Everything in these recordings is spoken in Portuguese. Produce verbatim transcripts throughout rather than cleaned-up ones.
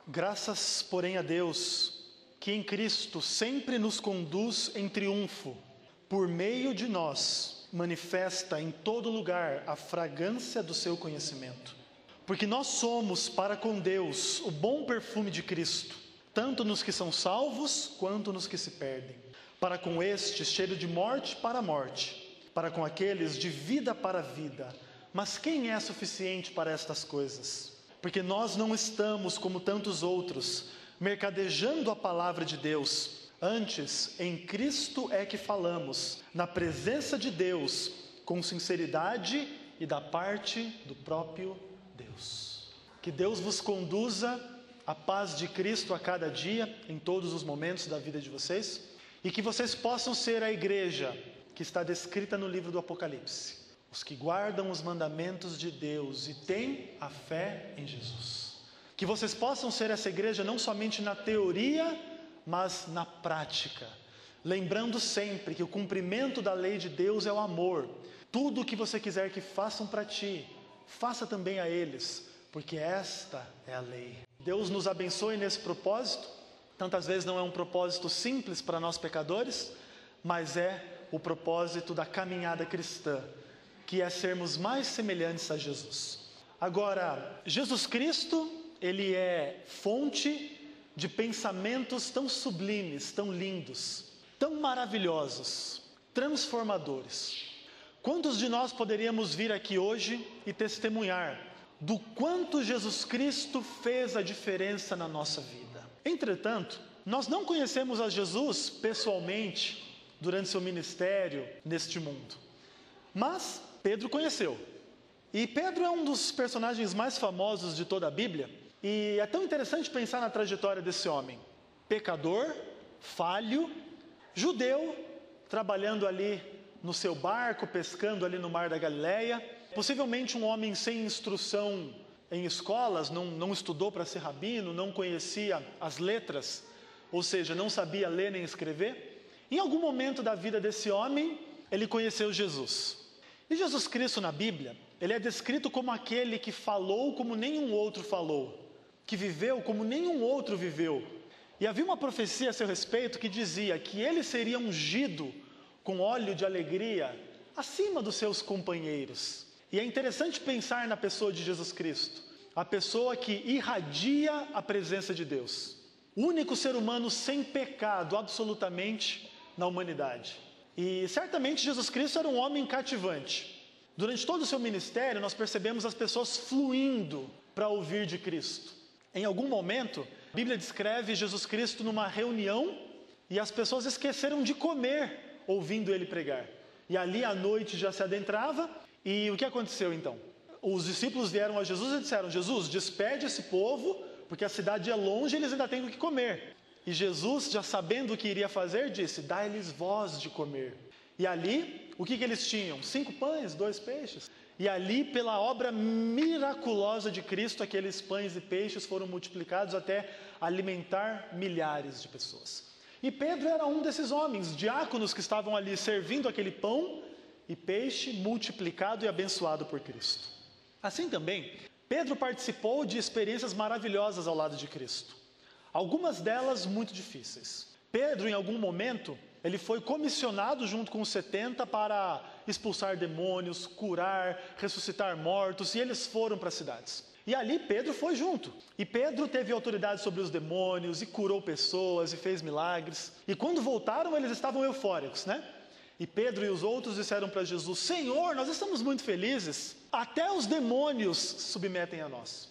Graças, porém, a Deus, que em Cristo sempre nos conduz em triunfo, por meio de nós, manifesta em todo lugar a fragrância do seu conhecimento. Porque nós somos para com Deus o bom perfume de Cristo, tanto nos que são salvos, quanto nos que se perdem. Para com estes, cheiro de morte para a morte, para com aqueles de vida para a vida. Mas quem é suficiente para estas coisas? Porque nós não estamos como tantos outros, mercadejando a palavra de Deus. Antes, em Cristo é que falamos, na presença de Deus, com sinceridade e da parte do próprio Deus. Que Deus vos conduza a paz de Cristo a cada dia, em todos os momentos da vida de vocês, e que vocês possam ser a igreja que está descrita no livro do Apocalipse. Os que guardam os mandamentos de Deus e têm a fé em Jesus. Que vocês possam ser essa igreja não somente na teoria, mas na prática. Lembrando sempre que o cumprimento da lei de Deus é o amor. Tudo o que você quiser que façam para ti, faça também a eles, porque esta é a lei. Deus nos abençoe nesse propósito. Tantas vezes não é um propósito simples para nós pecadores, mas é o propósito da caminhada cristã, que é sermos mais semelhantes a Jesus. Agora, Jesus Cristo, Ele é fonte de pensamentos tão sublimes, tão lindos, tão maravilhosos, transformadores. Quantos de nós poderíamos vir aqui hoje e testemunhar do quanto Jesus Cristo fez a diferença na nossa vida? Entretanto, nós não conhecemos a Jesus pessoalmente durante seu ministério neste mundo, mas Pedro conheceu. E Pedro é um dos personagens mais famosos de toda a Bíblia. E é tão interessante pensar na trajetória desse homem. Pecador, falho, judeu, trabalhando ali no seu barco, pescando ali no mar da Galileia. Possivelmente um homem sem instrução em escolas, não, não estudou para ser rabino, não conhecia as letras, ou seja, não sabia ler nem escrever. Em algum momento da vida desse homem, ele conheceu Jesus. E Jesus Cristo na Bíblia, Ele é descrito como aquele que falou como nenhum outro falou, que viveu como nenhum outro viveu. E havia uma profecia a seu respeito que dizia que Ele seria ungido com óleo de alegria acima dos seus companheiros. E é interessante pensar na pessoa de Jesus Cristo, a pessoa que irradia a presença de Deus. O único ser humano sem pecado absolutamente na humanidade. E certamente Jesus Cristo era um homem cativante. Durante todo o seu ministério, nós percebemos as pessoas fluindo para ouvir de Cristo. Em algum momento, a Bíblia descreve Jesus Cristo numa reunião e as pessoas esqueceram de comer ouvindo ele pregar. E ali a noite já se adentrava e o que aconteceu então? Os discípulos vieram a Jesus e disseram: Jesus, despede esse povo, porque a cidade é longe e eles ainda têm o que comer. E Jesus, já sabendo o que iria fazer, disse: dai-lhes voz de comer. E ali, o que, que eles tinham? Cinco pães, dois peixes. E ali, pela obra miraculosa de Cristo, aqueles pães e peixes foram multiplicados até alimentar milhares de pessoas. E Pedro era um desses homens, diáconos que estavam ali servindo aquele pão e peixe multiplicado e abençoado por Cristo. Assim também, Pedro participou de experiências maravilhosas ao lado de Cristo. Algumas delas muito difíceis. Pedro, em algum momento, ele foi comissionado junto com os setenta para expulsar demônios, curar, ressuscitar mortos, e eles foram para as cidades. E ali Pedro foi junto. E Pedro teve autoridade sobre os demônios, e curou pessoas, e fez milagres. E quando voltaram, eles estavam eufóricos, né? E Pedro e os outros disseram para Jesus: Senhor, nós estamos muito felizes, até os demônios se submetem a nós.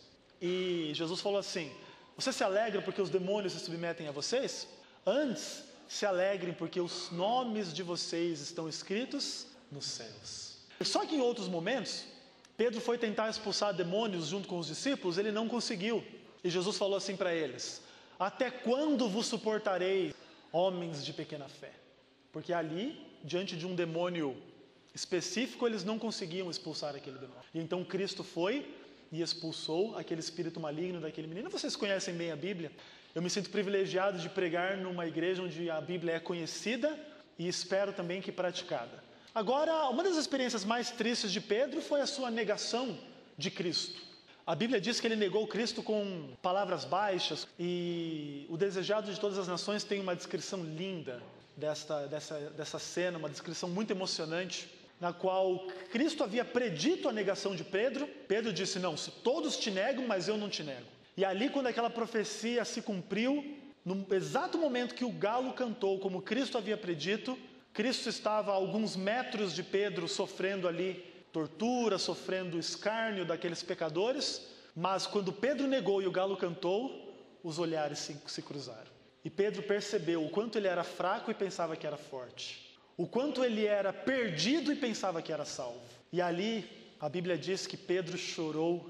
E Jesus falou assim: você se alegra porque os demônios se submetem a vocês? Antes, se alegrem porque os nomes de vocês estão escritos nos céus. Só que em outros momentos, Pedro foi tentar expulsar demônios junto com os discípulos, ele não conseguiu. E Jesus falou assim para eles: até quando vos suportarei, homens de pequena fé? Porque ali, diante de um demônio específico, eles não conseguiam expulsar aquele demônio. E então Cristo foi e expulsou aquele espírito maligno daquele menino. Vocês conhecem bem a Bíblia. Eu me sinto privilegiado de pregar numa igreja onde a Bíblia é conhecida e espero também que praticada. Agora, uma das experiências mais tristes de Pedro foi a sua negação de Cristo. A Bíblia diz que ele negou Cristo com palavras baixas, e o Desejado de Todas as Nações tem uma descrição linda desta, dessa, dessa cena, uma descrição muito emocionante, na qual Cristo havia predito a negação de Pedro. Pedro disse: não, se todos te negam, mas eu não te nego. E ali, quando aquela profecia se cumpriu, no exato momento que o galo cantou, como Cristo havia predito, Cristo estava a alguns metros de Pedro, sofrendo ali tortura, sofrendo escárnio daqueles pecadores. Mas quando Pedro negou e o galo cantou, os olhares se, se cruzaram. E Pedro percebeu o quanto ele era fraco e pensava que era forte, o quanto ele era perdido e pensava que era salvo. E ali a Bíblia diz que Pedro chorou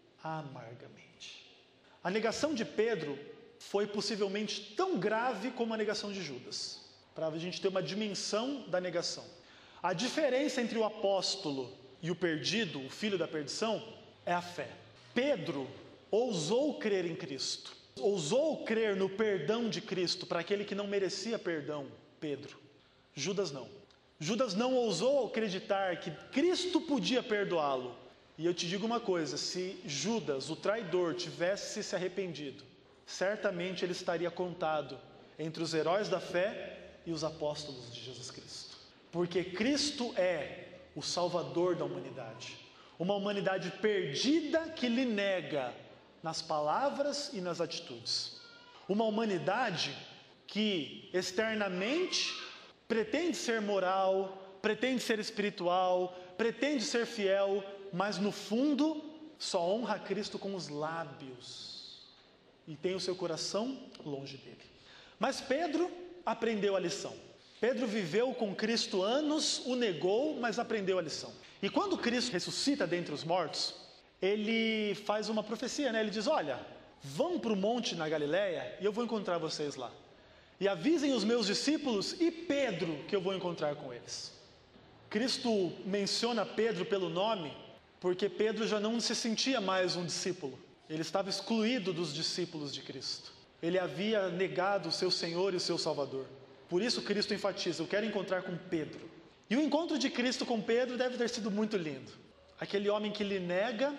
amargamente. A negação de Pedro foi possivelmente tão grave como a negação de Judas, para a gente ter uma dimensão da negação. A diferença entre o apóstolo e o perdido, o filho da perdição, é a fé. Pedro ousou crer em Cristo, ousou crer no perdão de Cristo para aquele que não merecia perdão, Pedro. Judas não. Judas não ousou acreditar que Cristo podia perdoá-lo. E eu te digo uma coisa: se Judas, o traidor, tivesse se arrependido, certamente ele estaria contado entre os heróis da fé e os apóstolos de Jesus Cristo. Porque Cristo é o Salvador da humanidade. Uma humanidade perdida que lhe nega nas palavras e nas atitudes. Uma humanidade que externamente pretende ser moral, pretende ser espiritual, pretende ser fiel, mas no fundo só honra a Cristo com os lábios e tem o seu coração longe dele. Mas Pedro aprendeu a lição. Pedro viveu com Cristo anos, o negou, mas aprendeu a lição. E quando Cristo ressuscita dentre os mortos, ele faz uma profecia, né? Ele diz: olha, vão para o monte na Galileia e eu vou encontrar vocês lá. E avisem os meus discípulos e Pedro que eu vou encontrar com eles. Cristo menciona Pedro pelo nome porque Pedro já não se sentia mais um discípulo. Ele estava excluído dos discípulos de Cristo. Ele havia negado o seu Senhor e o seu Salvador. Por isso Cristo enfatiza: eu quero encontrar com Pedro. E o encontro de Cristo com Pedro deve ter sido muito lindo. Aquele homem que lhe nega,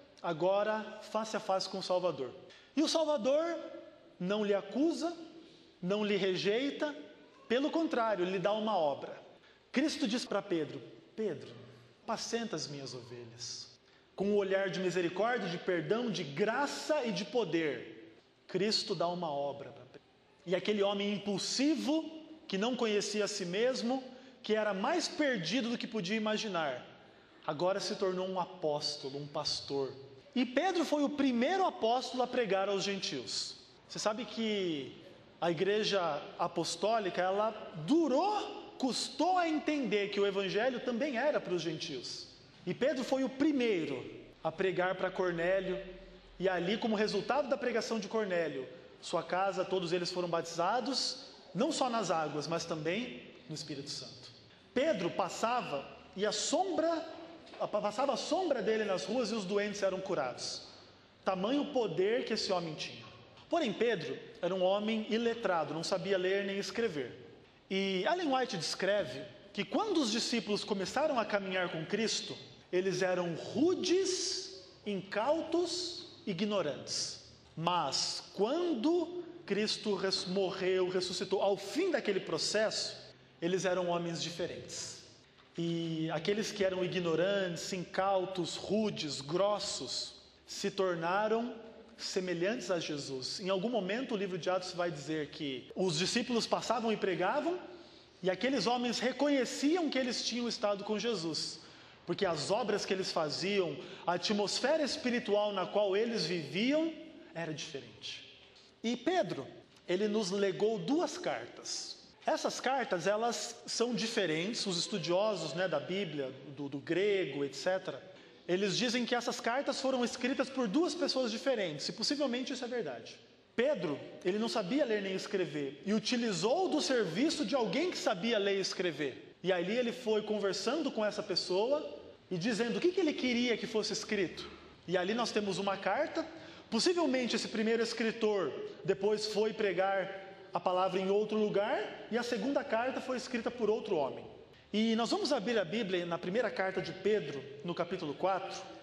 agora face a face com o Salvador. E o Salvador não lhe acusa, não lhe rejeita, pelo contrário, lhe dá uma obra. Cristo diz para Pedro: Pedro, apacenta as minhas ovelhas. Com um olhar de misericórdia, de perdão, de graça e de poder, Cristo dá uma obra para Pedro. E aquele homem impulsivo, que não conhecia a si mesmo, que era mais perdido do que podia imaginar, agora se tornou um apóstolo, um pastor. E Pedro foi o primeiro apóstolo a pregar aos gentios. Você sabe que a igreja apostólica, ela durou, custou a entender que o evangelho também era para os gentios. E Pedro foi o primeiro a pregar para Cornélio, e ali, como resultado da pregação de Cornélio, sua casa, todos eles foram batizados, não só nas águas, mas também no Espírito Santo. Pedro passava e a sombra, passava a sombra dele nas ruas e os doentes eram curados. Tamanho poder que esse homem tinha. Porém, Pedro era um homem iletrado, não sabia ler nem escrever. E Ellen White descreve que quando os discípulos começaram a caminhar com Cristo, eles eram rudes, incautos, ignorantes. Mas quando Cristo morreu, ressuscitou, ao fim daquele processo, eles eram homens diferentes. E aqueles que eram ignorantes, incautos, rudes, grossos, se tornaram semelhantes a Jesus. Em algum momento o livro de Atos vai dizer que os discípulos passavam e pregavam, e aqueles homens reconheciam que eles tinham estado com Jesus, porque as obras que eles faziam, a atmosfera espiritual na qual eles viviam, era diferente. E Pedro, ele nos legou duas cartas. Essas cartas, elas são diferentes. Os estudiosos, né, da Bíblia, do, do grego, etcétera, eles dizem que essas cartas foram escritas por duas pessoas diferentes, e possivelmente isso é verdade. Pedro, ele não sabia ler nem escrever, e utilizou do serviço de alguém que sabia ler e escrever. E ali ele foi conversando com essa pessoa e dizendo o que, que ele queria que fosse escrito. E ali nós temos uma carta. Possivelmente esse primeiro escritor depois foi pregar a palavra em outro lugar, e a segunda carta foi escrita por outro homem. E nós vamos abrir a Bíblia na primeira carta de Pedro, no capítulo quatro,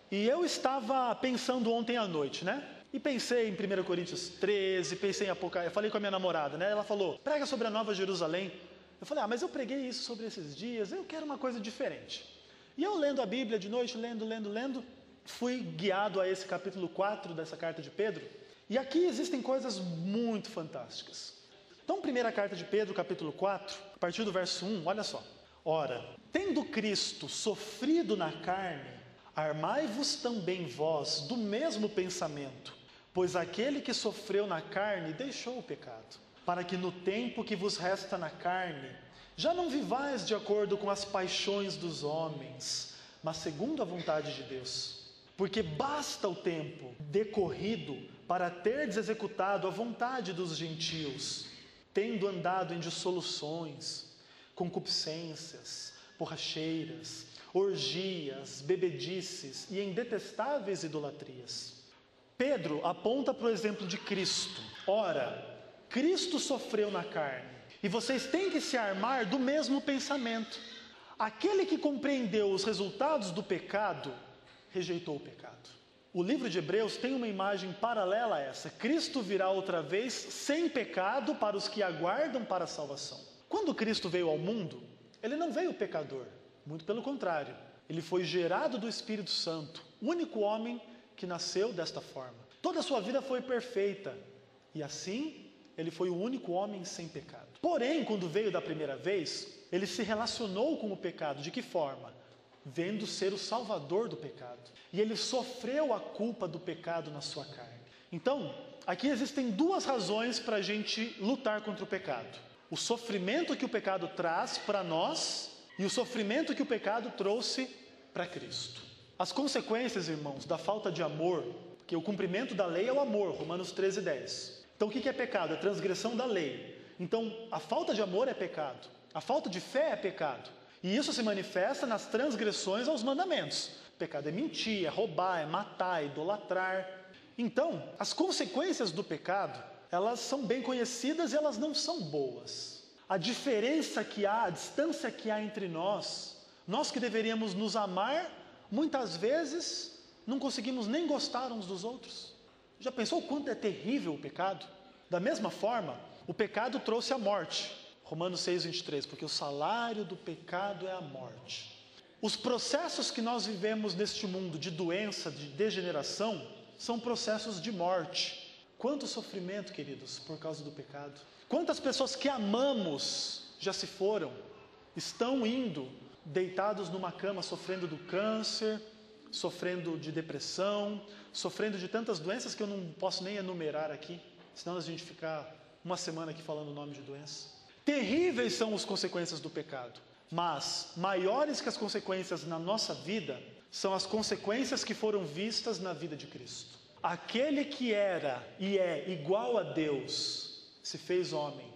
E eu estava pensando ontem à noite, né? E pensei em primeira Coríntios treze, pensei em Apocalipse. Eu falei com a minha namorada, né? Ela falou, prega sobre a Nova Jerusalém. Eu falei, ah, mas eu preguei isso sobre esses dias, eu quero uma coisa diferente. E eu lendo a Bíblia de noite, lendo, lendo, lendo, fui guiado a esse capítulo quatro dessa carta de Pedro. E aqui existem coisas muito fantásticas. Então, primeira carta de Pedro, capítulo quatro, a partir do verso um, olha só. Ora, tendo Cristo sofrido na carne, armai-vos também vós do mesmo pensamento, pois aquele que sofreu na carne deixou o pecado, para que no tempo que vos resta na carne, já não vivais de acordo com as paixões dos homens, mas segundo a vontade de Deus. Porque basta o tempo decorrido para terdes executado a vontade dos gentios, tendo andado em dissoluções, concupiscências, borracheiras, orgias, bebedices e em detestáveis idolatrias. Pedro aponta para o exemplo de Cristo. Ora, Cristo sofreu na carne, e vocês têm que se armar do mesmo pensamento. Aquele que compreendeu os resultados do pecado, rejeitou o pecado. O livro de Hebreus tem uma imagem paralela a essa. Cristo virá outra vez sem pecado para os que aguardam para a salvação. Quando Cristo veio ao mundo, ele não veio pecador, muito pelo contrário. Ele foi gerado do Espírito Santo, o único homem que nasceu desta forma. Toda a sua vida foi perfeita e assim ele foi o único homem sem pecado. Porém, quando veio da primeira vez, ele se relacionou com o pecado. De que forma? Vendo ser o salvador do pecado. E ele sofreu a culpa do pecado na sua carne. Então, aqui existem duas razões para a gente lutar contra o pecado. O sofrimento que o pecado traz para nós e o sofrimento que o pecado trouxe para Cristo. As consequências, irmãos, da falta de amor, porque o cumprimento da lei é o amor, Romanos treze, dez. Então o que é pecado? É transgressão da lei. Então a falta de amor é pecado, a falta de fé é pecado. E isso se manifesta nas transgressões aos mandamentos. Pecado é mentir, é roubar, é matar, é idolatrar. Então, as consequências do pecado, elas são bem conhecidas e elas não são boas. A diferença que há, a distância que há entre nós, nós que deveríamos nos amar, muitas vezes não conseguimos nem gostar uns dos outros. Já pensou o quanto é terrível o pecado? Da mesma forma, o pecado trouxe a morte. Romanos seis, vinte e três, porque o salário do pecado é a morte. Os processos que nós vivemos neste mundo de doença, de degeneração, são processos de morte. Quanto sofrimento, queridos, por causa do pecado. Quantas pessoas que amamos já se foram, estão indo, deitados numa cama, sofrendo do câncer, sofrendo de depressão, sofrendo de tantas doenças que eu não posso nem enumerar aqui, senão a gente ficar uma semana aqui falando o nome de doença. Terríveis são as consequências do pecado, mas maiores que as consequências na nossa vida são as consequências que foram vistas na vida de Cristo. Aquele que era e é igual a Deus se fez homem,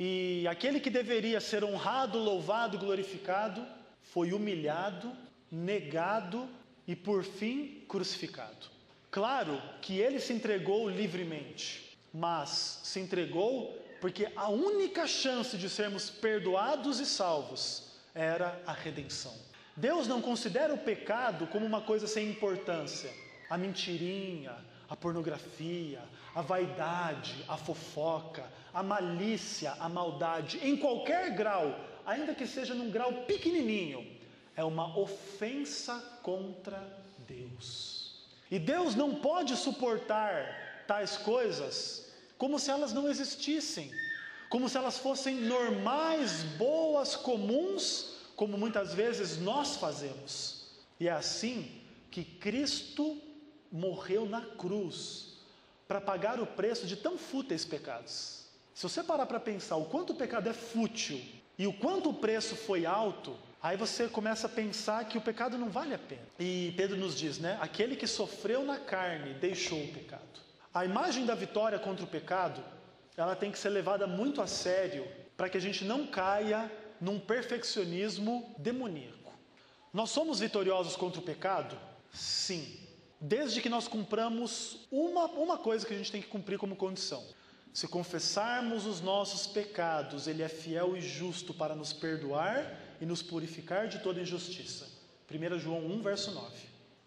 e aquele que deveria ser honrado, louvado, glorificado, foi humilhado, negado e por fim crucificado. Claro que ele se entregou livremente, mas se entregou porque a única chance de sermos perdoados e salvos era a redenção. Deus não considera o pecado como uma coisa sem importância. A mentirinha, a pornografia, a vaidade, a fofoca, a malícia, a maldade, em qualquer grau, ainda que seja num grau pequenininho, é uma ofensa contra Deus. E Deus não pode suportar tais coisas como se elas não existissem, como se elas fossem normais, boas, comuns, como muitas vezes nós fazemos. E é assim que Cristo morreu na cruz para pagar o preço de tão fúteis pecados. Se você parar para pensar o quanto o pecado é fútil e o quanto o preço foi alto, aí você começa a pensar que o pecado não vale a pena. E Pedro nos diz, né? Aquele que sofreu na carne deixou o pecado. A imagem da vitória contra o pecado, ela tem que ser levada muito a sério para que a gente não caia num perfeccionismo demoníaco. Nós somos vitoriosos contra o pecado? Sim. Desde que nós cumpramos uma, uma coisa que a gente tem que cumprir como condição. Se confessarmos os nossos pecados, Ele é fiel e justo para nos perdoar e nos purificar de toda injustiça. primeiro João um, verso nove.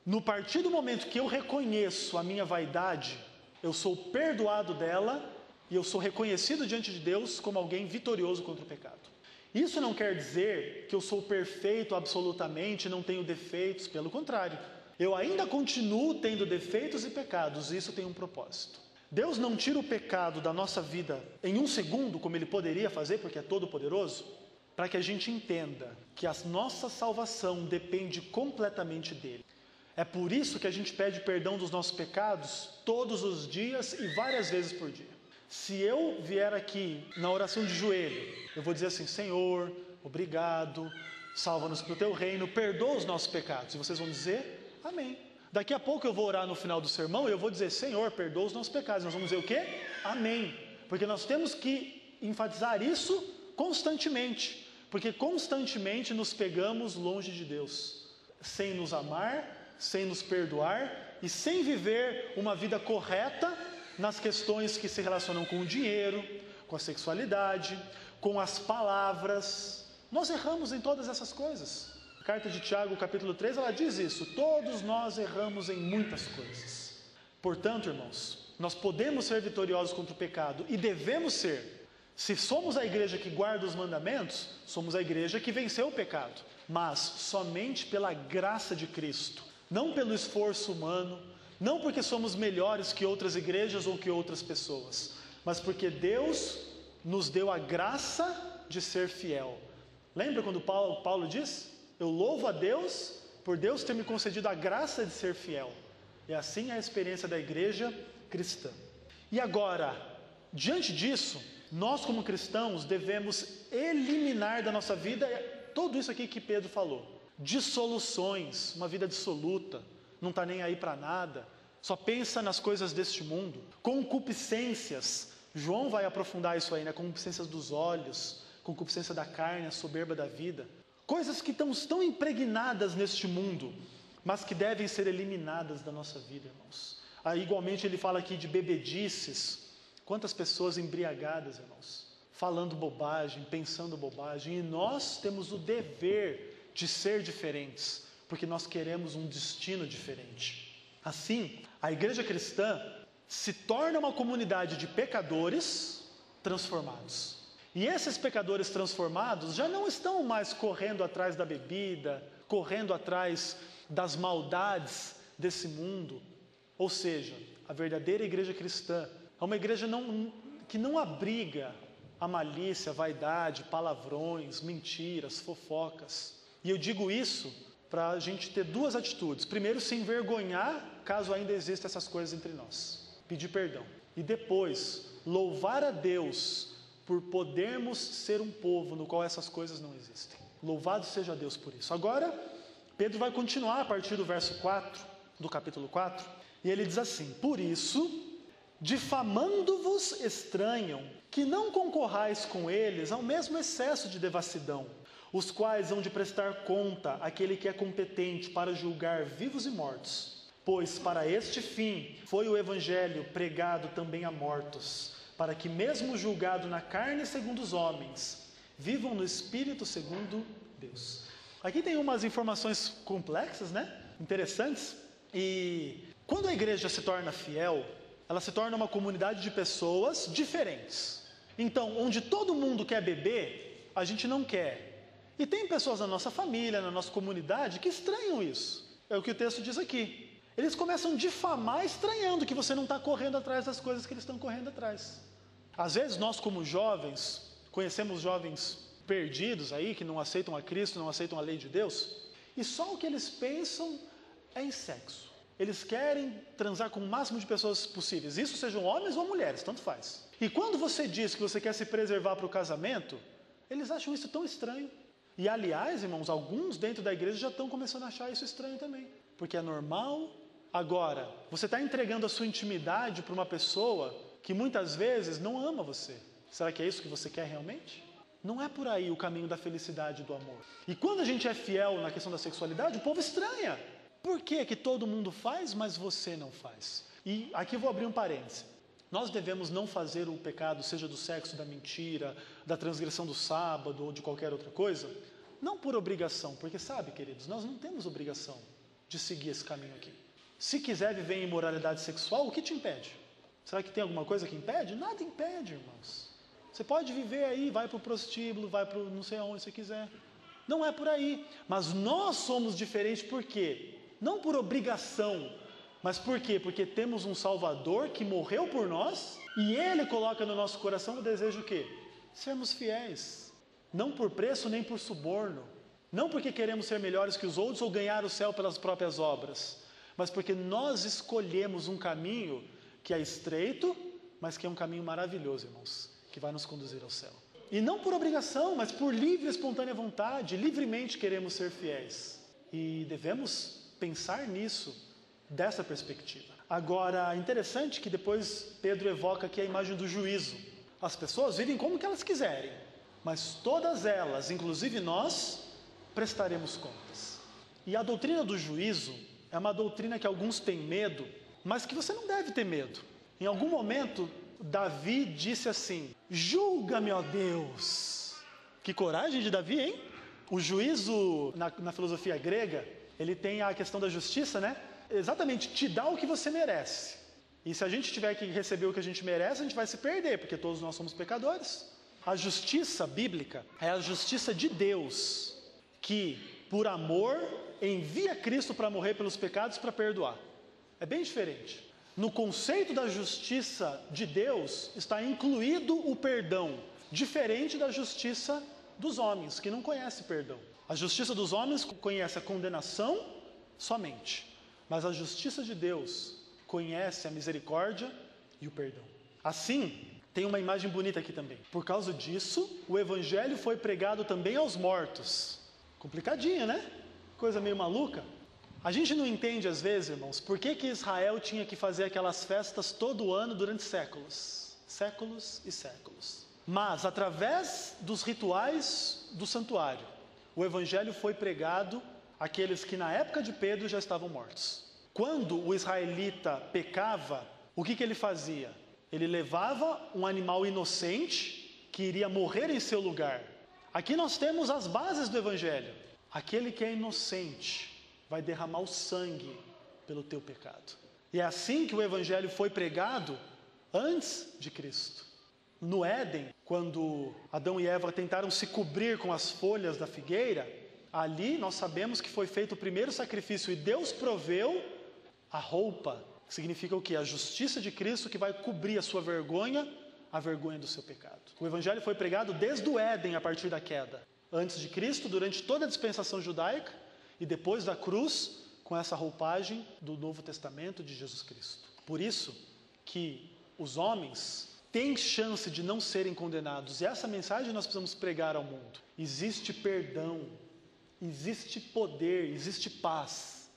No partir do momento que eu reconheço a minha vaidade, eu sou perdoado dela e eu sou reconhecido diante de Deus como alguém vitorioso contra o pecado. Isso não quer dizer que eu sou perfeito absolutamente, não tenho defeitos, pelo contrário. Eu ainda continuo tendo defeitos e pecados, e isso tem um propósito. Deus não tira o pecado da nossa vida em um segundo, como Ele poderia fazer, porque é todo poderoso, para que a gente entenda que a nossa salvação depende completamente dEle. É por isso que a gente pede perdão dos nossos pecados todos os dias e várias vezes por dia. Se eu vier aqui na oração de joelho, eu vou dizer assim: Senhor, obrigado, salva-nos para o teu reino, perdoa os nossos pecados. E vocês vão dizer, amém. Daqui a pouco eu vou orar no final do sermão e eu vou dizer, Senhor, perdoa os nossos pecados. Nós vamos dizer o quê? Amém. Porque nós temos que enfatizar isso constantemente. Porque constantemente nos pegamos longe de Deus, sem nos amar, sem nos perdoar e sem viver uma vida correta nas questões que se relacionam com o dinheiro, com a sexualidade, com as palavras. Nós erramos em todas essas coisas. A carta de Tiago, capítulo três, ela diz isso: todos nós erramos em muitas coisas. Portanto, irmãos, nós podemos ser vitoriosos contra o pecado e devemos ser. Se somos a igreja que guarda os mandamentos, somos a igreja que venceu o pecado, mas somente pela graça de Cristo, não pelo esforço humano, não porque somos melhores que outras igrejas ou que outras pessoas, mas porque Deus nos deu a graça de ser fiel. Lembra quando Paulo, Paulo diz? Eu louvo a Deus por Deus ter me concedido a graça de ser fiel. E assim é a experiência da igreja cristã. E agora, diante disso, nós como cristãos devemos eliminar da nossa vida tudo isso aqui que Pedro falou. Dissoluções, uma vida dissoluta, não está nem aí para nada, só pensa nas coisas deste mundo. Concupiscências, João vai aprofundar isso aí, né? Concupiscências dos olhos, concupiscência da carne, a soberba da vida. Coisas que estão tão impregnadas neste mundo, mas que devem ser eliminadas da nossa vida, irmãos. Aí, igualmente ele fala aqui de bebedices. Quantas pessoas embriagadas, irmãos, falando bobagem, pensando bobagem, e nós temos o dever de ser diferentes, porque nós queremos um destino diferente. Assim, a igreja cristã se torna uma comunidade de pecadores transformados. E esses pecadores transformados já não estão mais correndo atrás da bebida, correndo atrás das maldades desse mundo. Ou seja, a verdadeira igreja cristã é uma igreja não, que não abriga a malícia, a vaidade, palavrões, mentiras, fofocas. E eu digo isso para a gente ter duas atitudes. Primeiro, se envergonhar, caso ainda existam essas coisas entre nós. Pedir perdão. E depois, louvar a Deus por podermos ser um povo no qual essas coisas não existem. Louvado seja Deus por isso. Agora, Pedro vai continuar a partir do verso quatro, do capítulo quatro, e ele diz assim: por isso, difamando-vos estranham, que não concorrais com eles ao mesmo excesso de devassidão, os quais hão de prestar conta àquele que é competente para julgar vivos e mortos. Pois para este fim foi o evangelho pregado também a mortos, para que mesmo julgado na carne segundo os homens, vivam no espírito segundo Deus. Aqui tem umas informações complexas, né? Interessantes. E quando a igreja se torna fiel, ela se torna uma comunidade de pessoas diferentes. Então, onde todo mundo quer beber, a gente não quer. E tem pessoas na nossa família, na nossa comunidade, que estranham isso. É o que o texto diz aqui. Eles começam a difamar estranhando que você não está correndo atrás das coisas que eles estão correndo atrás. Às vezes nós, como jovens, conhecemos jovens perdidos aí, que não aceitam a Cristo, não aceitam a lei de Deus, e só o que eles pensam é em sexo. Eles querem transar com o máximo de pessoas possíveis, isso sejam homens ou mulheres, tanto faz. E quando você diz que você quer se preservar para o casamento, eles acham isso tão estranho. E aliás, irmãos, alguns dentro da igreja já estão começando a achar isso estranho também, porque é normal. Agora, você está entregando a sua intimidade para uma pessoa que muitas vezes não ama você. Será que é isso que você quer realmente? Não é por aí o caminho da felicidade e do amor. E quando a gente é fiel na questão da sexualidade, o povo estranha. Por que que todo mundo faz, mas você não faz? E aqui eu vou abrir um parêntese. Nós devemos não fazer o pecado, seja do sexo, da mentira, da transgressão do sábado ou de qualquer outra coisa, não por obrigação, porque sabe, queridos, nós não temos obrigação. de seguir esse caminho aqui. Se quiser viver em imoralidade sexual, o que te impede? Será que tem alguma coisa que impede? Nada impede, irmãos. Você pode viver aí, vai para o prostíbulo, vai para não sei aonde você quiser. Não é por aí. Mas nós somos diferentes por quê? Não por obrigação, mas por quê? Porque temos um Salvador que morreu por nós e Ele coloca no nosso coração o desejo o quê? Sermos fiéis. Não por preço nem por suborno. Não porque queremos ser melhores que os outros ou ganhar o céu pelas próprias obras, mas porque nós escolhemos um caminho que é estreito, mas que é um caminho maravilhoso, irmãos, que vai nos conduzir ao céu. E não por obrigação, mas por livre e espontânea vontade, livremente queremos ser fiéis. E devemos pensar nisso, dessa perspectiva. Agora, interessante que depois Pedro evoca aqui a imagem do juízo. As pessoas vivem como que elas quiserem, mas todas elas, inclusive nós, prestaremos contas. E a doutrina do juízo é uma doutrina que alguns têm medo, mas que você não deve ter medo. Em algum momento, Davi disse assim: julga-me, ó Deus. Que coragem de Davi, hein? O juízo, na, na filosofia grega, ele tem a questão da justiça, né? Exatamente, te dá o que você merece. E se a gente tiver que receber o que a gente merece, a gente vai se perder, porque todos nós somos pecadores. A justiça bíblica é a justiça de Deus, que, por amor, envia Cristo para morrer pelos pecados para perdoar. É bem diferente. No conceito da justiça de Deus está incluído o perdão, diferente da justiça dos homens, que não conhece perdão. A justiça dos homens conhece a condenação somente, mas a justiça de Deus conhece a misericórdia e o perdão. Assim, tem uma imagem bonita aqui também. Por causa disso, o evangelho foi pregado também aos mortos. Complicadinha, né? Coisa meio maluca. A gente não entende às vezes, irmãos, por que que Israel tinha que fazer aquelas festas todo ano durante séculos. Séculos e séculos. Mas, através dos rituais do santuário, o evangelho foi pregado àqueles que na época de Pedro já estavam mortos. Quando o israelita pecava, o que que ele fazia? Ele levava um animal inocente que iria morrer em seu lugar. Aqui nós temos as bases do evangelho. Aquele que é inocente vai derramar o sangue pelo teu pecado. E é assim que o evangelho foi pregado antes de Cristo. No Éden, quando Adão e Eva tentaram se cobrir com as folhas da figueira, ali nós sabemos que foi feito o primeiro sacrifício e Deus proveu a roupa, que significa o quê? A justiça de Cristo que vai cobrir a sua vergonha, a vergonha do seu pecado. O evangelho foi pregado desde o Éden, a partir da queda. Antes de Cristo, durante toda a dispensação judaica, e depois da cruz, com essa roupagem do Novo Testamento de Jesus Cristo. Por isso que os homens têm chance de não serem condenados. E essa mensagem nós precisamos pregar ao mundo. Existe perdão, existe poder, existe paz,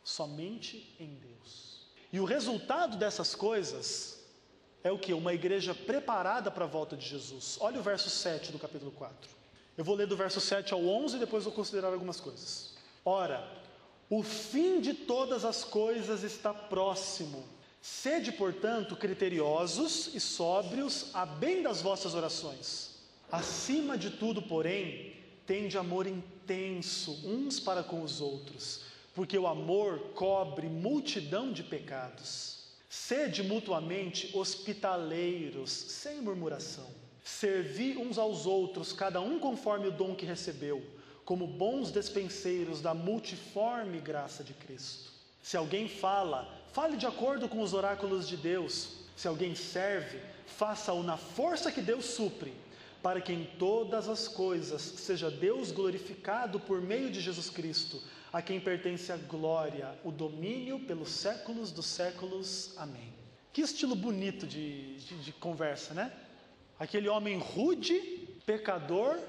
somente em Deus. E o resultado dessas coisas é o que? Uma igreja preparada para a volta de Jesus. Olha o verso sete do capítulo quatro. Eu vou ler do verso sete ao onze e depois vou considerar algumas coisas. Ora, o fim de todas as coisas está próximo. Sede, portanto, criteriosos e sóbrios a bem das vossas orações. Acima de tudo, porém, tende amor intenso uns para com os outros, porque o amor cobre multidão de pecados. Sede mutuamente hospitaleiros, sem murmuração. Servi uns aos outros, cada um conforme o dom que recebeu, como bons despenseiros da multiforme graça de Cristo. Se alguém fala, fale de acordo com os oráculos de Deus. Se alguém serve, faça-o na força que Deus supre, para que em todas as coisas seja Deus glorificado por meio de Jesus Cristo, a quem pertence a glória, o domínio pelos séculos dos séculos. Amém. Que estilo bonito de, de, de conversa, né? Aquele homem rude, pecador,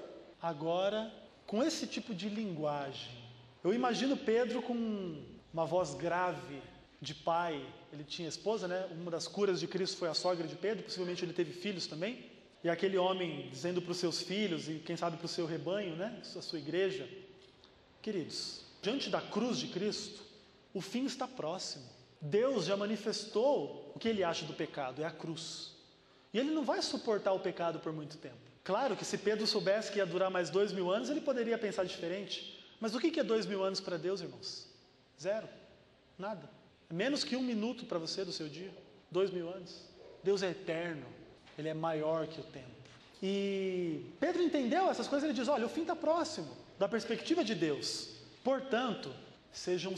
agora com esse tipo de linguagem. Eu imagino Pedro com uma voz grave de pai. Ele tinha esposa, né? Uma das curas de Cristo foi a sogra de Pedro, possivelmente ele teve filhos também. E aquele homem dizendo para os seus filhos e quem sabe para o seu rebanho, né? A sua igreja. Queridos, diante da cruz de Cristo, o fim está próximo. Deus já manifestou o que ele acha do pecado, é a cruz. E ele não vai suportar o pecado por muito tempo. Claro que se Pedro soubesse que ia durar mais dois mil anos, ele poderia pensar diferente. Mas o que é dois mil anos para Deus, irmãos? Zero. Nada. Menos que um minuto para você do seu dia. Dois mil anos. Deus é eterno. Ele é maior que o tempo. E Pedro entendeu essas coisas. Ele diz, olha, o fim está próximo. Da perspectiva de Deus. Portanto, sejam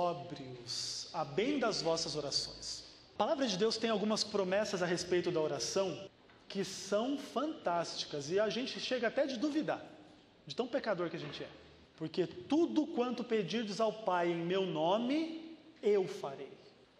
sóbrios, a bem das vossas orações. A palavra de Deus tem algumas promessas a respeito da oração que são fantásticas. E a gente chega até de duvidar, de tão pecador que a gente é. Porque tudo quanto pedirdes ao Pai em meu nome, eu farei.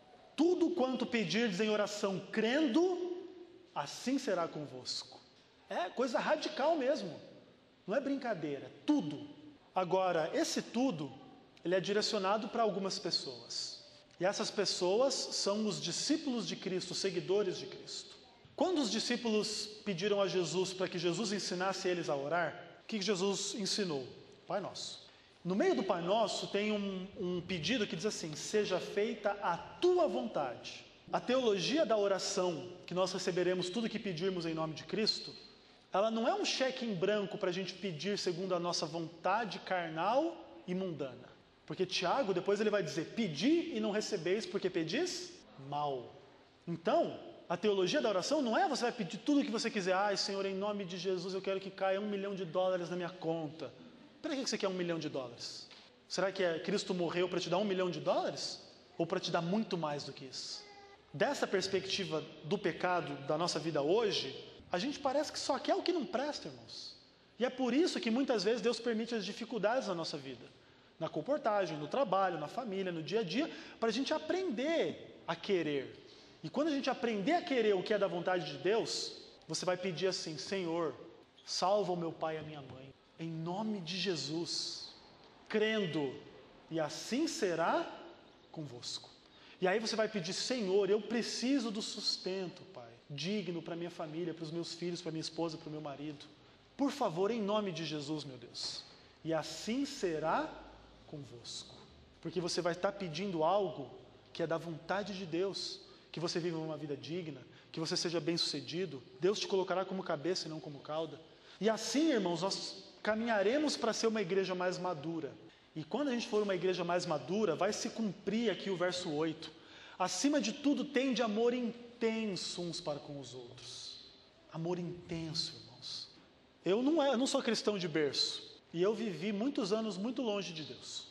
Tudo quanto pedirdes em oração crendo, assim será convosco. É coisa radical mesmo. Não é brincadeira, tudo. Agora, esse tudo, ele é direcionado para algumas pessoas. E essas pessoas são os discípulos de Cristo, os seguidores de Cristo. Quando os discípulos pediram a Jesus para que Jesus ensinasse eles a orar, o que Jesus ensinou? Pai Nosso. No meio do Pai Nosso tem um, um pedido que diz assim, seja feita a tua vontade. A teologia da oração, que nós receberemos tudo que pedirmos em nome de Cristo, ela não é um cheque em branco para a gente pedir segundo a nossa vontade carnal e mundana. Porque Tiago, depois ele vai dizer, pedi e não recebeis porque pedis mal. Então, a teologia da oração não é você vai pedir tudo o que você quiser. Ai, Senhor, em nome de Jesus, eu quero que caia um milhão de dólares na minha conta. Para que você quer um milhão de dólares? Será que é Cristo morreu para te dar um milhão de dólares? Ou para te dar muito mais do que isso? Dessa perspectiva do pecado da nossa vida hoje, a gente parece que só quer o que não presta, irmãos. E é por isso que muitas vezes Deus permite as dificuldades na nossa vida. Na comportagem, no trabalho, na família, no dia a dia, para a gente aprender a querer. E quando a gente aprender a querer o que é da vontade de Deus, você vai pedir assim, Senhor, salva o meu pai e a minha mãe, em nome de Jesus, crendo, e assim será convosco. E aí você vai pedir, Senhor, eu preciso do sustento, Pai, digno para minha família, para os meus filhos, para minha esposa, para o meu marido. Por favor, em nome de Jesus, meu Deus. E assim será convosco. Porque você vai estar pedindo algo que é da vontade de Deus, que você viva uma vida digna, que você seja bem-sucedido. Deus te colocará como cabeça e não como cauda. E assim, irmãos, nós caminharemos para ser uma igreja mais madura. E quando a gente for uma igreja mais madura, vai se cumprir aqui o verso oito. Acima de tudo, tende amor intenso uns para com os outros. Amor intenso, irmãos. Eu não, é, eu não sou cristão de berço. E eu vivi muitos anos muito longe de Deus.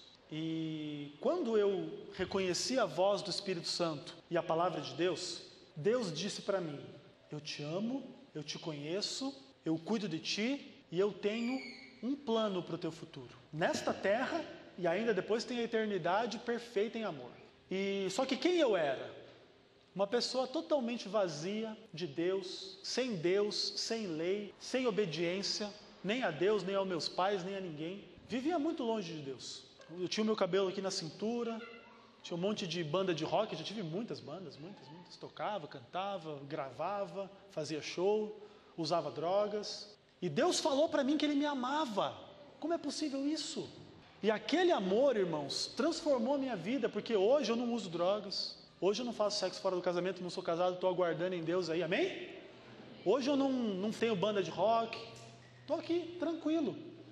E quando eu reconheci a voz do Espírito Santo e a palavra de Deus, Deus disse para mim, eu te amo, eu te conheço, eu cuido de ti e eu tenho um plano para o teu futuro. Nesta terra e ainda depois tem a eternidade perfeita em amor. E só que quem eu era? Uma pessoa totalmente vazia de Deus, sem Deus, sem lei, sem obediência, nem a Deus, nem aos meus pais, nem a ninguém. Vivia muito longe de Deus. Eu tinha o meu cabelo aqui na cintura, tinha um monte de banda de rock, já tive muitas bandas, muitas, muitas. Tocava, cantava, gravava, fazia show, usava drogas. E Deus falou para mim que Ele me amava. Como é possível isso? E aquele amor, irmãos, transformou a minha vida, porque hoje eu não uso drogas, hoje eu não faço sexo fora do casamento, não sou casado, estou aguardando em Deus aí, amém? Hoje eu não, não tenho banda de rock, estou aqui, tranquilo.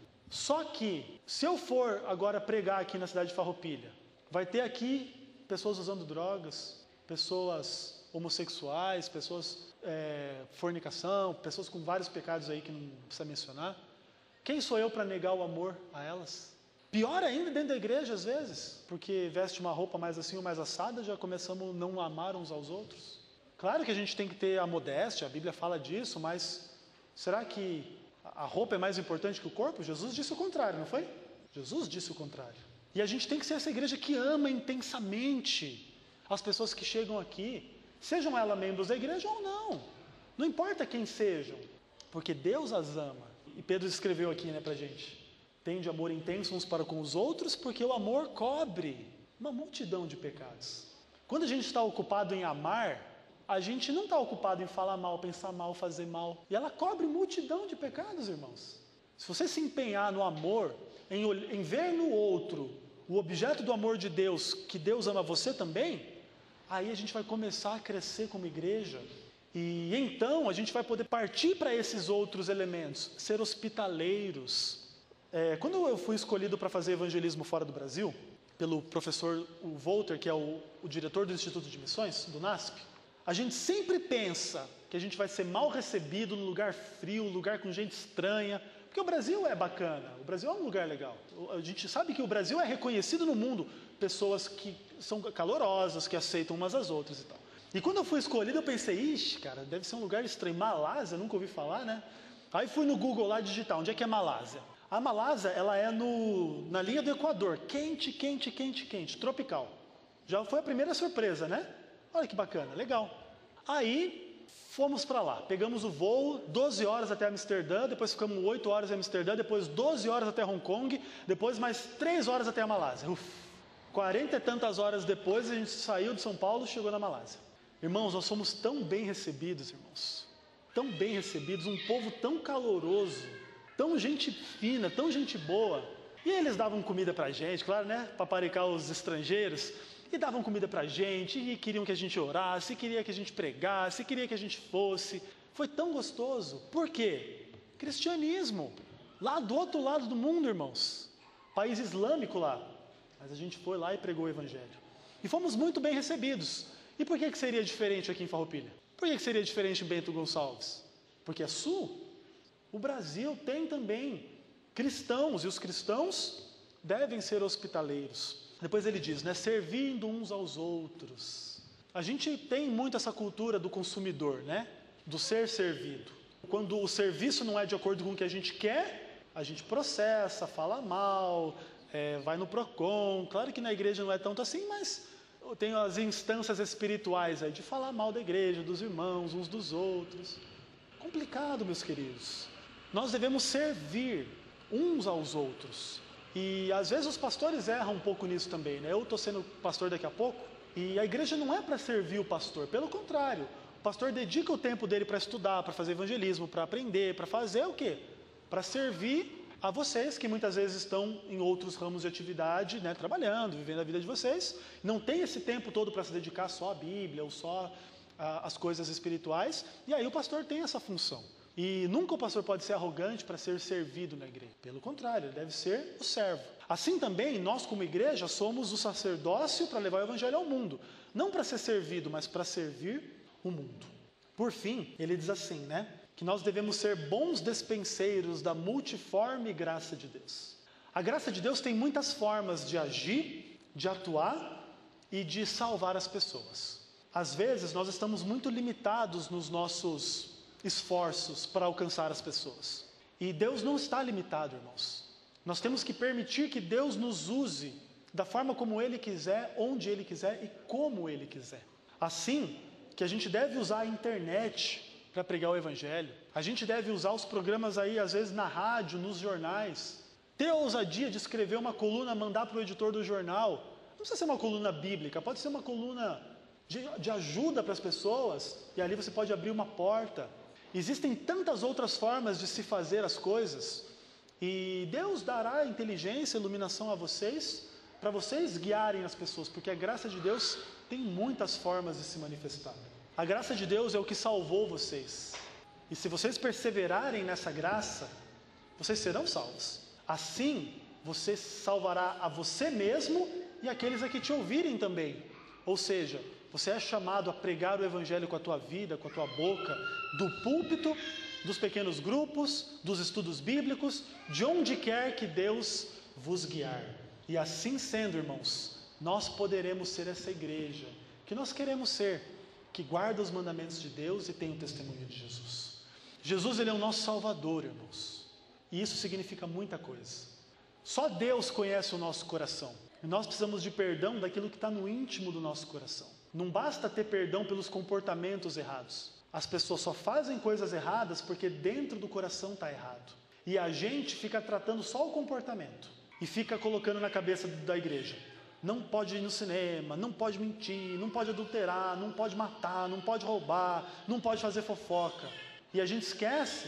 Só que, se eu for agora pregar aqui na cidade de Farroupilha, vai ter aqui pessoas usando drogas, pessoas homossexuais, pessoas é, fornicação, pessoas com vários pecados aí que não precisa mencionar. Quem sou eu para negar o amor a elas? Pior ainda dentro da igreja às vezes, porque veste uma roupa mais assim ou mais assada, já começamos a não amar uns aos outros. Claro que a gente tem que ter a modéstia, a Bíblia fala disso, mas será que a roupa é mais importante que o corpo? Jesus disse o contrário, não foi? Jesus disse o contrário. E a gente tem que ser essa igreja que ama intensamente as pessoas que chegam aqui, sejam elas membros da igreja ou não. Não importa quem sejam, porque Deus as ama. E Pedro escreveu aqui, né, pra gente. Tende amor intenso uns para com os outros, porque o amor cobre uma multidão de pecados. Quando a gente está ocupado em amar, a gente não está ocupado em falar mal, pensar mal, fazer mal. E ela cobre multidão de pecados, irmãos. Se você se empenhar no amor, em, em ver no outro o objeto do amor de Deus, que Deus ama você também, aí a gente vai começar a crescer como igreja. E então a gente vai poder partir para esses outros elementos, ser hospitaleiros. É, quando eu fui escolhido para fazer evangelismo fora do Brasil, pelo professor Volter, que é o, o diretor do Instituto de Missões, do NASP, a gente sempre pensa que a gente vai ser mal recebido num lugar frio, lugar com gente estranha, porque o Brasil é bacana, o Brasil é um lugar legal. A gente sabe que o Brasil é reconhecido no mundo, pessoas que são calorosas, que aceitam umas às outras e tal. E quando eu fui escolhido, eu pensei, ixi, cara, deve ser um lugar estranho, Malásia, nunca ouvi falar, né? Aí fui no Google lá digitar, onde é que é Malásia? A Malásia, ela é no, na linha do Equador, quente, quente, quente, quente, tropical. Já foi a primeira surpresa, né? Olha que bacana, legal. Aí, fomos para lá, pegamos o voo, doze horas até Amsterdã, depois ficamos oito horas em Amsterdã, depois doze horas até Hong Kong, depois mais três horas até a Malásia. Uf, quarenta e tantas horas depois, a gente saiu de São Paulo e chegou na Malásia. Irmãos, nós somos tão bem recebidos, irmãos. Tão bem recebidos, um povo tão caloroso, tão gente fina, tão gente boa. E eles davam comida pra gente, claro, né? Paparicar os estrangeiros. E davam comida pra gente, e queriam que a gente orasse, queria que a gente pregasse, queria que a gente fosse. Foi tão gostoso. Por quê? Cristianismo. Lá do outro lado do mundo, irmãos. País islâmico lá. Mas a gente foi lá e pregou o evangelho. E fomos muito bem recebidos. E por que que seria diferente aqui em Farroupilha? Por que que seria diferente em Bento Gonçalves? Porque é sul. O Brasil tem também cristãos, e os cristãos devem ser hospitaleiros. Depois ele diz, né, servindo uns aos outros. A gente tem muito essa cultura do consumidor, né, do ser servido. Quando o serviço não é de acordo com o que a gente quer, a gente processa, fala mal, é, vai no Procon. Claro que na igreja não é tanto assim, mas tem as instâncias espirituais aí de falar mal da igreja, dos irmãos, uns dos outros. Complicado, meus queridos. Nós devemos servir uns aos outros. E às vezes os pastores erram um pouco nisso também, né? Eu estou sendo pastor daqui a pouco, e a igreja não é para servir o pastor, pelo contrário. O pastor dedica o tempo dele para estudar, para fazer evangelismo, para aprender, para fazer o quê? Para servir a vocês, que muitas vezes estão em outros ramos de atividade, né? Trabalhando, vivendo a vida de vocês. Não tem esse tempo todo para se dedicar só à Bíblia, ou só às coisas espirituais. E aí o pastor tem essa função. E nunca o pastor pode ser arrogante para ser servido na igreja. Pelo contrário, ele deve ser o servo. Assim também, nós como igreja somos o sacerdócio para levar o evangelho ao mundo. Não para ser servido, mas para servir o mundo. Por fim, ele diz assim, né? Que nós devemos ser bons despenseiros da multiforme graça de Deus. A graça de Deus tem muitas formas de agir, de atuar e de salvar as pessoas. Às vezes, nós estamos muito limitados nos nossos esforços para alcançar as pessoas. E Deus não está limitado, irmãos. Nós temos que permitir que Deus nos use da forma como Ele quiser, onde Ele quiser e como Ele quiser. Assim que a gente deve usar a internet para pregar o Evangelho. A gente deve usar os programas aí, às vezes na rádio, nos jornais. Ter a ousadia de escrever uma coluna, mandar para o editor do jornal. Não precisa ser uma coluna bíblica, pode ser uma coluna de, de ajuda para as pessoas. E ali você pode abrir uma porta. Existem tantas outras formas de se fazer as coisas, e Deus dará inteligência, iluminação a vocês, para vocês guiarem as pessoas, porque a graça de Deus tem muitas formas de se manifestar. A graça de Deus é o que salvou vocês, e se vocês perseverarem nessa graça, vocês serão salvos. Assim, você salvará a você mesmo e aqueles a que te ouvirem também. Ou seja, você é chamado a pregar o evangelho com a tua vida, com a tua boca, do púlpito, dos pequenos grupos, dos estudos bíblicos, de onde quer que Deus vos guiar. E assim sendo, irmãos, nós poderemos ser essa igreja que nós queremos ser, que guarda os mandamentos de Deus e tem o testemunho de Jesus. Jesus, ele é o nosso Salvador, irmãos. E isso significa muita coisa. Só Deus conhece o nosso coração. E nós precisamos de perdão daquilo que está no íntimo do nosso coração. Não basta ter perdão pelos comportamentos errados. As pessoas só fazem coisas erradas porque dentro do coração está errado. E a gente fica tratando só o comportamento. E fica colocando na cabeça da igreja. Não pode ir no cinema, não pode mentir, não pode adulterar, não pode matar, não pode roubar, não pode fazer fofoca. E a gente esquece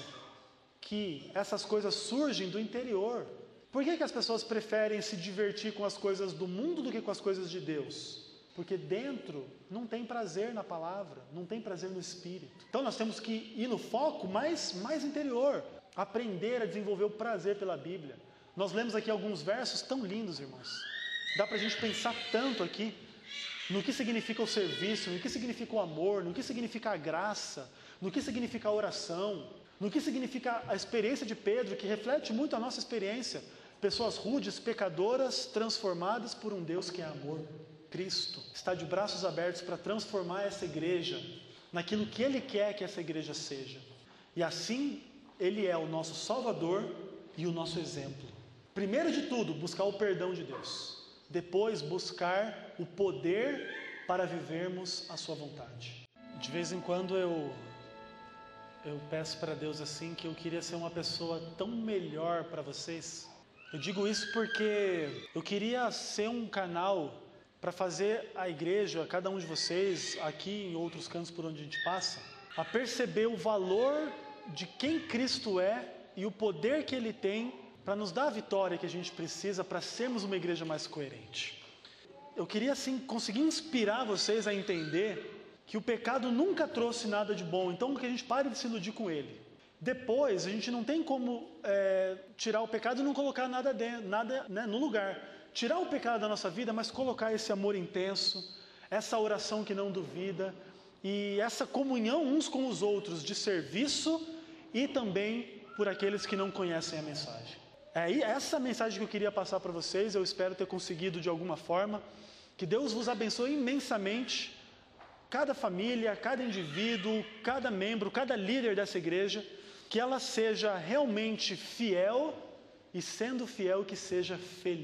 que essas coisas surgem do interior. Por que que as pessoas preferem se divertir com as coisas do mundo do que com as coisas de Deus? Porque dentro não tem prazer na palavra, não tem prazer no Espírito. Então nós temos que ir no foco mais, mais interior, aprender a desenvolver o prazer pela Bíblia. Nós lemos aqui alguns versos tão lindos, irmãos. Dá para a gente pensar tanto aqui no que significa o serviço, no que significa o amor, no que significa a graça, no que significa a oração, no que significa a experiência de Pedro, que reflete muito a nossa experiência. Pessoas rudes, pecadoras, transformadas por um Deus que é amor. Cristo está de braços abertos para transformar essa igreja naquilo que Ele quer que essa igreja seja. E assim, Ele é o nosso Salvador e o nosso exemplo. Primeiro de tudo, buscar o perdão de Deus. Depois, buscar o poder para vivermos a sua vontade. De vez em quando eu, eu peço para Deus assim, que eu queria ser uma pessoa tão melhor para vocês. Eu digo isso porque eu queria ser um canal para fazer a igreja, cada um de vocês, aqui e em outros cantos por onde a gente passa, a perceber o valor de quem Cristo é e o poder que Ele tem para nos dar a vitória que a gente precisa para sermos uma igreja mais coerente. Eu queria assim conseguir inspirar vocês a entender que o pecado nunca trouxe nada de bom, então que a gente pare de se iludir com ele. Depois, a gente não tem como é, tirar o pecado e não colocar nada, dentro, nada né, no lugar. Tirar o pecado da nossa vida, mas colocar esse amor intenso, essa oração que não duvida e essa comunhão uns com os outros de serviço e também por aqueles que não conhecem a mensagem. É essa mensagem que eu queria passar para vocês, eu espero ter conseguido de alguma forma. Que Deus vos abençoe imensamente, cada família, cada indivíduo, cada membro, cada líder dessa igreja, que ela seja realmente fiel e, sendo fiel, que seja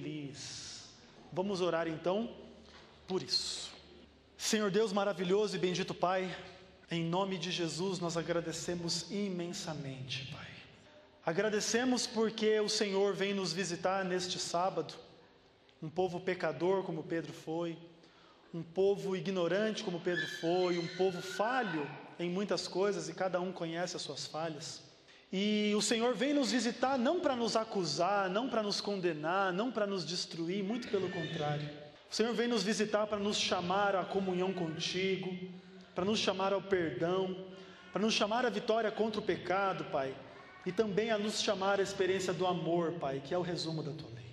feliz. Vamos orar então por isso. Senhor Deus maravilhoso e bendito Pai, em nome de Jesus nós agradecemos imensamente, Pai. Agradecemos porque o Senhor vem nos visitar neste sábado, um povo pecador como Pedro foi, um povo ignorante como Pedro foi, um povo falho em muitas coisas e cada um conhece as suas falhas. E o Senhor vem nos visitar não para nos acusar, não para nos condenar, não para nos destruir, muito pelo contrário. O Senhor vem nos visitar para nos chamar à comunhão contigo, para nos chamar ao perdão, para nos chamar à vitória contra o pecado, Pai, e também a nos chamar à experiência do amor, Pai, que é o resumo da Tua lei.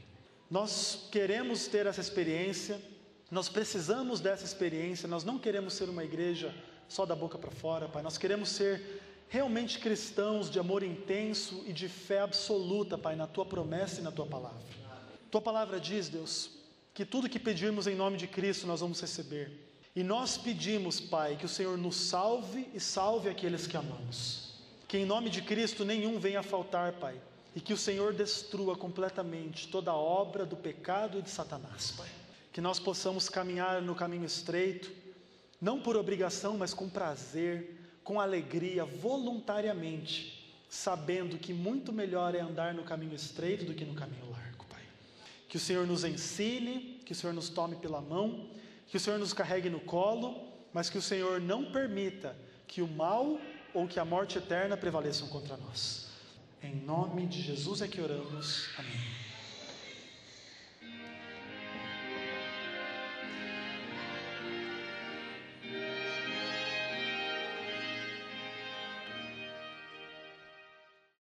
Nós queremos ter essa experiência, nós precisamos dessa experiência, nós não queremos ser uma igreja só da boca para fora, Pai, nós queremos ser realmente cristãos de amor intenso e de fé absoluta, Pai, na Tua promessa e na Tua palavra. Tua palavra diz, Deus, que tudo que pedirmos em nome de Cristo nós vamos receber. E nós pedimos, Pai, que o Senhor nos salve e salve aqueles que amamos. Que em nome de Cristo nenhum venha a faltar, Pai, e que o Senhor destrua completamente toda a obra do pecado e de Satanás, Pai. Que nós possamos caminhar no caminho estreito, não por obrigação, mas com prazer, com alegria, voluntariamente, sabendo que muito melhor é andar no caminho estreito do que no caminho largo, Pai. Que o Senhor nos ensine, que o Senhor nos tome pela mão, que o Senhor nos carregue no colo, mas que o Senhor não permita que o mal ou que a morte eterna prevaleçam contra nós. Em nome de Jesus é que oramos. Amém.